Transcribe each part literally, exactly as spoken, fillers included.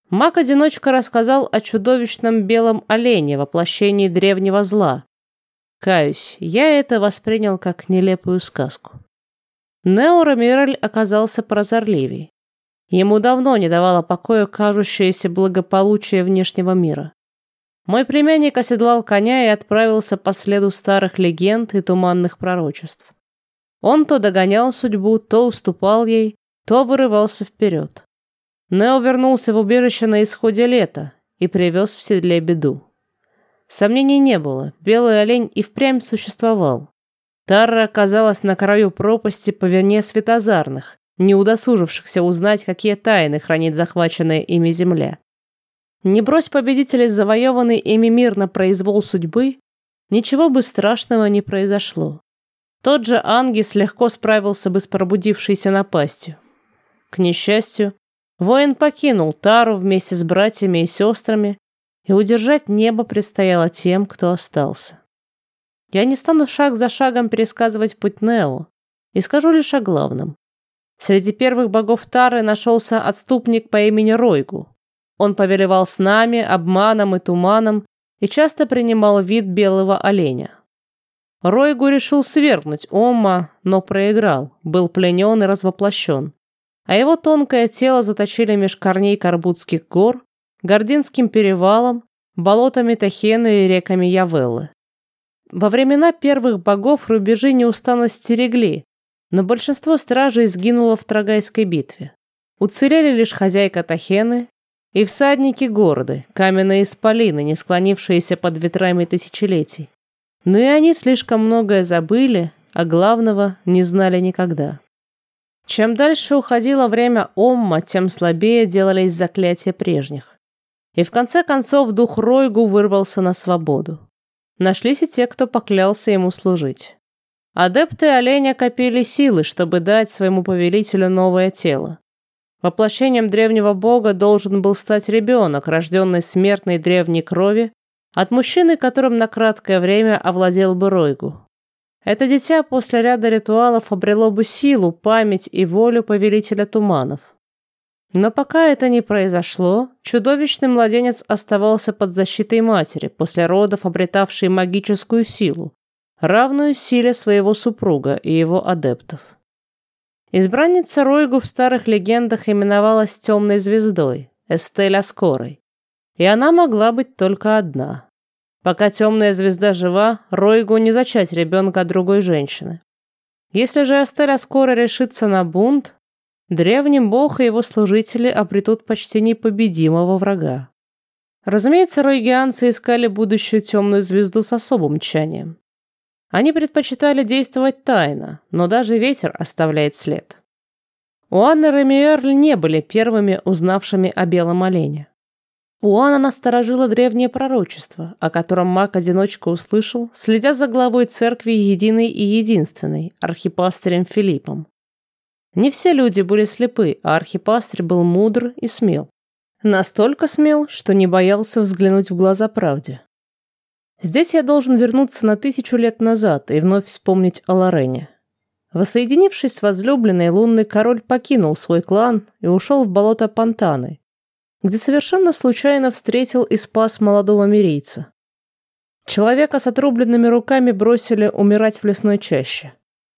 Маг-одиночка рассказал о чудовищном белом олене, воплощении древнего зла. Каюсь, я это воспринял как нелепую сказку. Нео Рамирель оказался прозорливей. Ему давно не давало покоя кажущееся благополучие внешнего мира. Мой племянник оседлал коня и отправился по следу старых легенд и туманных пророчеств. Он то догонял судьбу, то уступал ей, то вырывался вперед. Нео вернулся в убежище на исходе лета и привез в седле беду. Сомнений не было, белый олень и впрямь существовал. Тарра оказалась на краю пропасти по вине светозарных, не удосужившихся узнать, какие тайны хранит захваченная ими земля. Не брось победителей завоеванный ими мир на произвол судьбы, ничего бы страшного не произошло. Тот же Ангис легко справился бы с пробудившейся напастью. К несчастью, воин покинул Тару вместе с братьями и сестрами, и удержать небо предстояло тем, кто остался. Я не стану шаг за шагом пересказывать путь Нео, и скажу лишь о главном. Среди первых богов Тары нашелся отступник по имени Ройгу. Он повелевал снами, обманом и туманом и часто принимал вид белого оленя. Ройгу решил свергнуть Омма, но проиграл, был пленен и развоплощен, а его тонкое тело заточили меж корней Карбутских гор, Гординским перевалом, болотами Тахены и реками Явеллы. Во времена первых богов рубежи неустанно стерегли, но большинство стражей сгинуло в Трагайской битве. Уцелели лишь хозяйка Тахены и всадники города, каменные исполины, не склонившиеся под ветрами тысячелетий. Но и они слишком многое забыли, а главного не знали никогда. Чем дальше уходило время Омма, тем слабее делались заклятия прежних. И в конце концов дух Ройгу вырвался на свободу. Нашлись и те, кто поклялся ему служить. Адепты оленя копили силы, чтобы дать своему повелителю новое тело. Воплощением древнего бога должен был стать ребенок, рожденный смертной древней крови, от мужчины, которым на краткое время овладел бы Ройгу. Это дитя после ряда ритуалов обрело бы силу, память и волю повелителя туманов. Но пока это не произошло, чудовищный младенец оставался под защитой матери, после родов обретавшей магическую силу, равную силе своего супруга и его адептов. Избранница Ройгу в старых легендах именовалась темной звездой, Эстель Аскорой, и она могла быть только одна. Пока темная звезда жива, Ройгу не зачать ребенка от другой женщины. Если же Эстель Аскора решится на бунт, древний бог и его служители обретут почти непобедимого врага. Разумеется, ройгианцы искали будущую темную звезду с особым тщанием. Они предпочитали действовать тайно, но даже ветер оставляет след. Уан и Ремиерль не были первыми узнавшими о белом олене. Уана насторожила древнее пророчество, о котором маг-одиночка услышал, следя за главой церкви единой и единственной, архипастырем Филиппом. Не все люди были слепы, а архипастырь был мудр и смел. Настолько смел, что не боялся взглянуть в глаза правде. Здесь я должен вернуться на тысячу лет назад и вновь вспомнить о Лорене. Воссоединившись с возлюбленной, лунный король покинул свой клан и ушел в болото Пантаны, где совершенно случайно встретил и спас молодого мирийца. Человека с отрубленными руками бросили умирать в лесной чаще.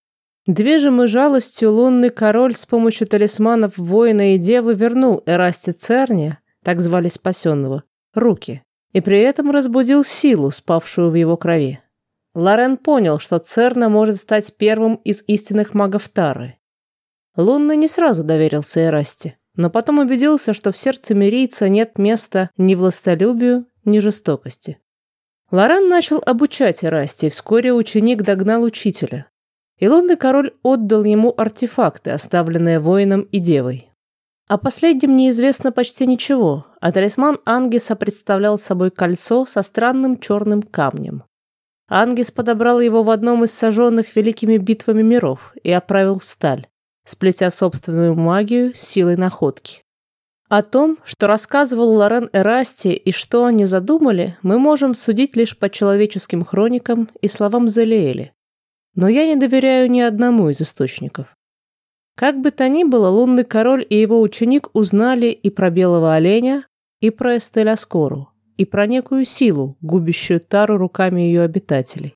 Движимый жалостью, лунный король с помощью талисманов воина и девы вернул Эрасте Церне, так звали спасенного, руки, и при этом разбудил силу, спавшую в его крови. Лорен понял, что Церна может стать первым из истинных магов Тары. Лунный не сразу доверился Эрасте, но потом убедился, что в сердце мирийца нет места ни властолюбию, ни жестокости. Лорен начал обучать Эрасте, и вскоре ученик догнал учителя. И лунный король отдал ему артефакты, оставленные воином и девой. О последнем неизвестно почти ничего, а талисман Ангиса представлял собой кольцо со странным черным камнем. Ангис подобрал его в одном из сожженных великими битвами миров и отправил в сталь, сплетя собственную магию с силой находки. О том, что рассказывал Лорен Эрасте и что они задумали, мы можем судить лишь по человеческим хроникам и словам Залиэли. Но я не доверяю ни одному из источников. Как бы то ни было, лунный король и его ученик узнали и про белого оленя, и про Эстель Аскору, и про некую силу, губящую Тару руками ее обитателей.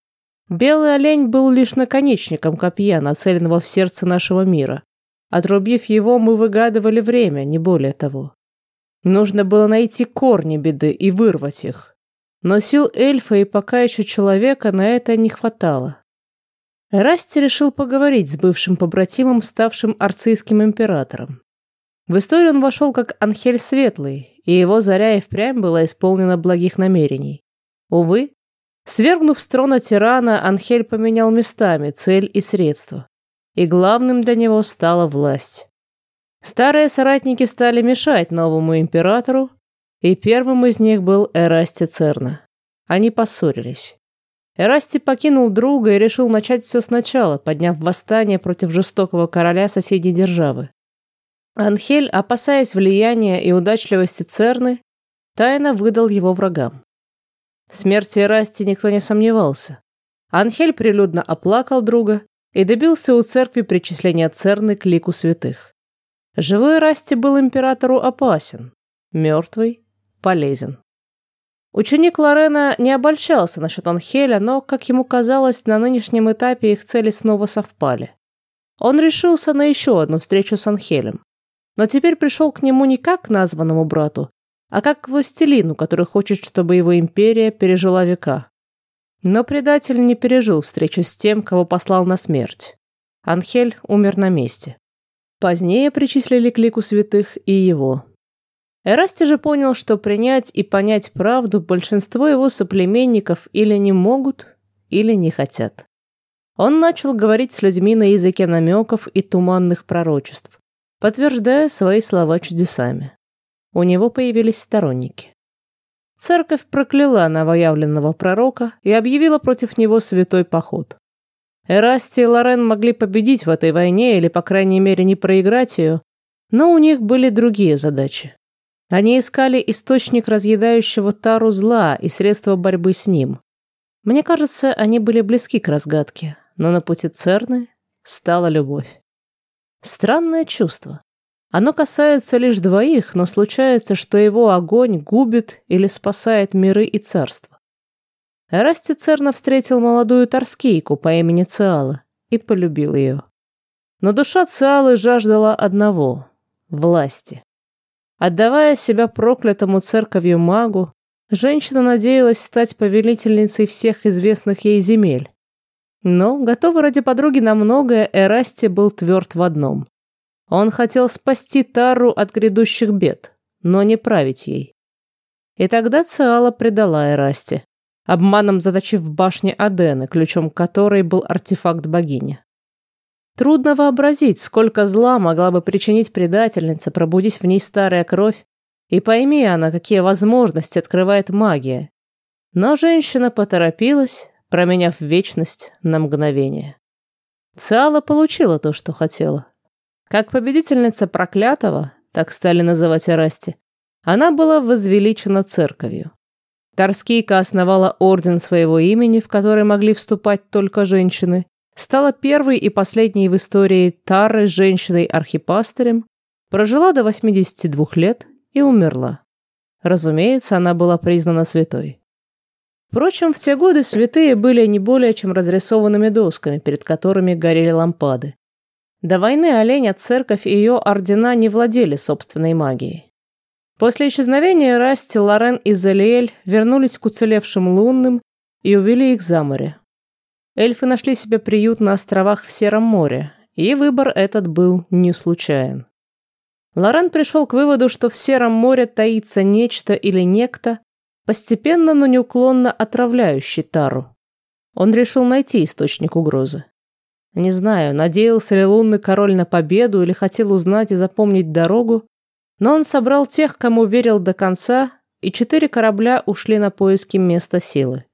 Белый олень был лишь наконечником копья, нацеленного в сердце нашего мира. Отрубив его, мы выгадывали время, не более того. Нужно было найти корни беды и вырвать их. Но сил эльфа и пока еще человека на это не хватало. Эрасти решил поговорить с бывшим побратимом, ставшим арцийским императором. В историю он вошел как Анхель Светлый, и его заря и впрямь была исполнена благих намерений. Увы, свергнув с трона тирана, Анхель поменял местами цель и средства. И главным для него стала власть. Старые соратники стали мешать новому императору, и первым из них был Эрасти Церна. Они поссорились. Эрасти покинул друга и решил начать все сначала, подняв восстание против жестокого короля соседней державы. Анхель, опасаясь влияния и удачливости Церны, тайно выдал его врагам. В смерти Эрасти никто не сомневался. Анхель прилюдно оплакал друга и добился у церкви причисления Церны к лику святых. Живой Эрасти был императору опасен, мертвый – полезен. Ученик Лорена не обольщался насчет Анхеля, но, как ему казалось, на нынешнем этапе их цели снова совпали. Он решился на еще одну встречу с Анхелем, но теперь пришел к нему не как к названному брату, а как к властелину, который хочет, чтобы его империя пережила века. Но предатель не пережил встречу с тем, кого послал на смерть. Анхель умер на месте. Позднее причислили к лику святых и его. Эрасти же понял, что принять и понять правду большинство его соплеменников или не могут, или не хотят. Он начал говорить с людьми на языке намеков и туманных пророчеств, подтверждая свои слова чудесами. У него появились сторонники. Церковь прокляла новоявленного пророка и объявила против него святой поход. Эрасти и Лорен могли победить в этой войне или, по крайней мере, не проиграть ее, но у них были другие задачи. Они искали источник разъедающего Тару зла и средства борьбы с ним. Мне кажется, они были близки к разгадке, но на пути Церны стала любовь. Странное чувство. Оно касается лишь двоих, но случается, что его огонь губит или спасает миры и царства. Эрасти Церна встретил молодую торскийку по имени Циала и полюбил ее. Но душа Циалы жаждала одного – власти. Отдавая себя проклятому церковью магу, женщина надеялась стать повелительницей всех известных ей земель. Но, готовый ради подруги на многое, Эрасти был тверд в одном. Он хотел спасти Тару от грядущих бед, но не править ей. И тогда Циала предала Эрасти, обманом заточив в башне Адены, ключом которой был артефакт богини. Трудно вообразить, сколько зла могла бы причинить предательница, пробудить в ней старая кровь, и пойми она, какие возможности открывает магия. Но женщина поторопилась, променяв вечность на мгновение. Циала получила то, что хотела. Как победительница проклятого, так стали называть Эрасти, она была возвеличена церковью. Торскийка основала орден своего имени, в который могли вступать только женщины, стала первой и последней в истории Тары женщиной-архипастырем, прожила до восьмидесяти двух лет и умерла. Разумеется, она была признана святой. Впрочем, в те годы святые были не более чем разрисованными досками, перед которыми горели лампады. До войны олень, церковь и ее ордена не владели собственной магией. После исчезновения Эрасти, Лорен и Залиэль вернулись к уцелевшим лунным и увели их за море. Эльфы нашли себе приют на островах в Сером море, и выбор этот был не случайен. Лорен пришел к выводу, что в Сером море таится нечто или некто, постепенно, но неуклонно отравляющий Тару. Он решил найти источник угрозы. Не знаю, надеялся ли лунный король на победу или хотел узнать и запомнить дорогу, но он собрал тех, кому верил до конца, и четыре корабля ушли на поиски места силы.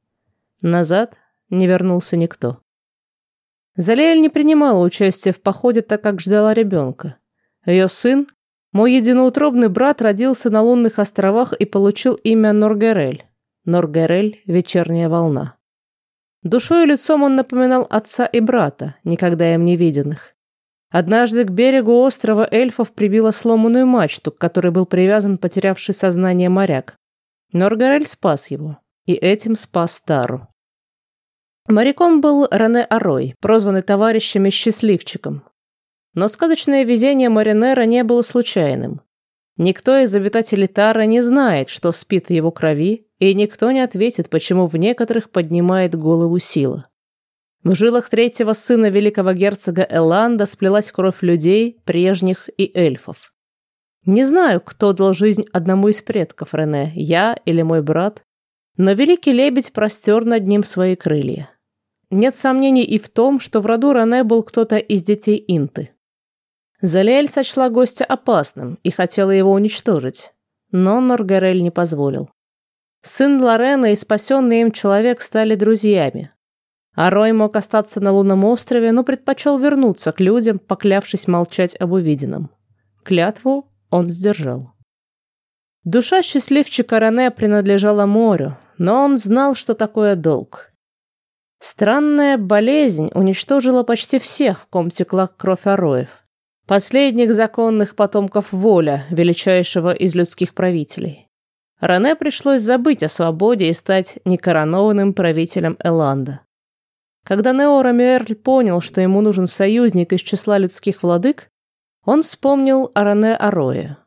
Назад не вернулся никто. Залиэль не принимала участия в походе, так как ждала ребенка. Ее сын, мой единоутробный брат, родился на лунных островах и получил имя Норгерель. Норгерель – вечерняя волна. Душой и лицом он напоминал отца и брата, никогда им не виденных. Однажды к берегу острова эльфов прибило сломанную мачту, к которой был привязан потерявший сознание моряк. Норгарель спас его, и этим спас Тару. Моряком был Рене Арой, прозванный товарищами «Счастливчиком». Но сказочное везение маринера не было случайным. Никто из обитателей Тары не знает, что спит в его крови, и никто не ответит, почему в некоторых поднимает голову сила. В жилах третьего сына великого герцога Эланда сплелась кровь людей, прежних и эльфов. Не знаю, кто дал жизнь одному из предков Рене, я или мой брат, но великий лебедь простер над ним свои крылья. Нет сомнений и в том, что в роду Рене был кто-то из детей Инты. Залиэль сочла гостя опасным и хотела его уничтожить, но Норгарель не позволил. Сын Лорена и спасенный им человек стали друзьями. Арой мог остаться на лунном острове, но предпочел вернуться к людям, поклявшись молчать об увиденном. Клятву он сдержал. Душа счастливчика Рене принадлежала морю, но он знал, что такое долг. Странная болезнь уничтожила почти всех, в ком текла кровь Ароев. Последних законных потомков Воля, величайшего из людских правителей. Рене пришлось забыть о свободе и стать некоронованным правителем Эланда. Когда Неорамиэрль понял, что ему нужен союзник из числа людских владык, он вспомнил о Рене Арое.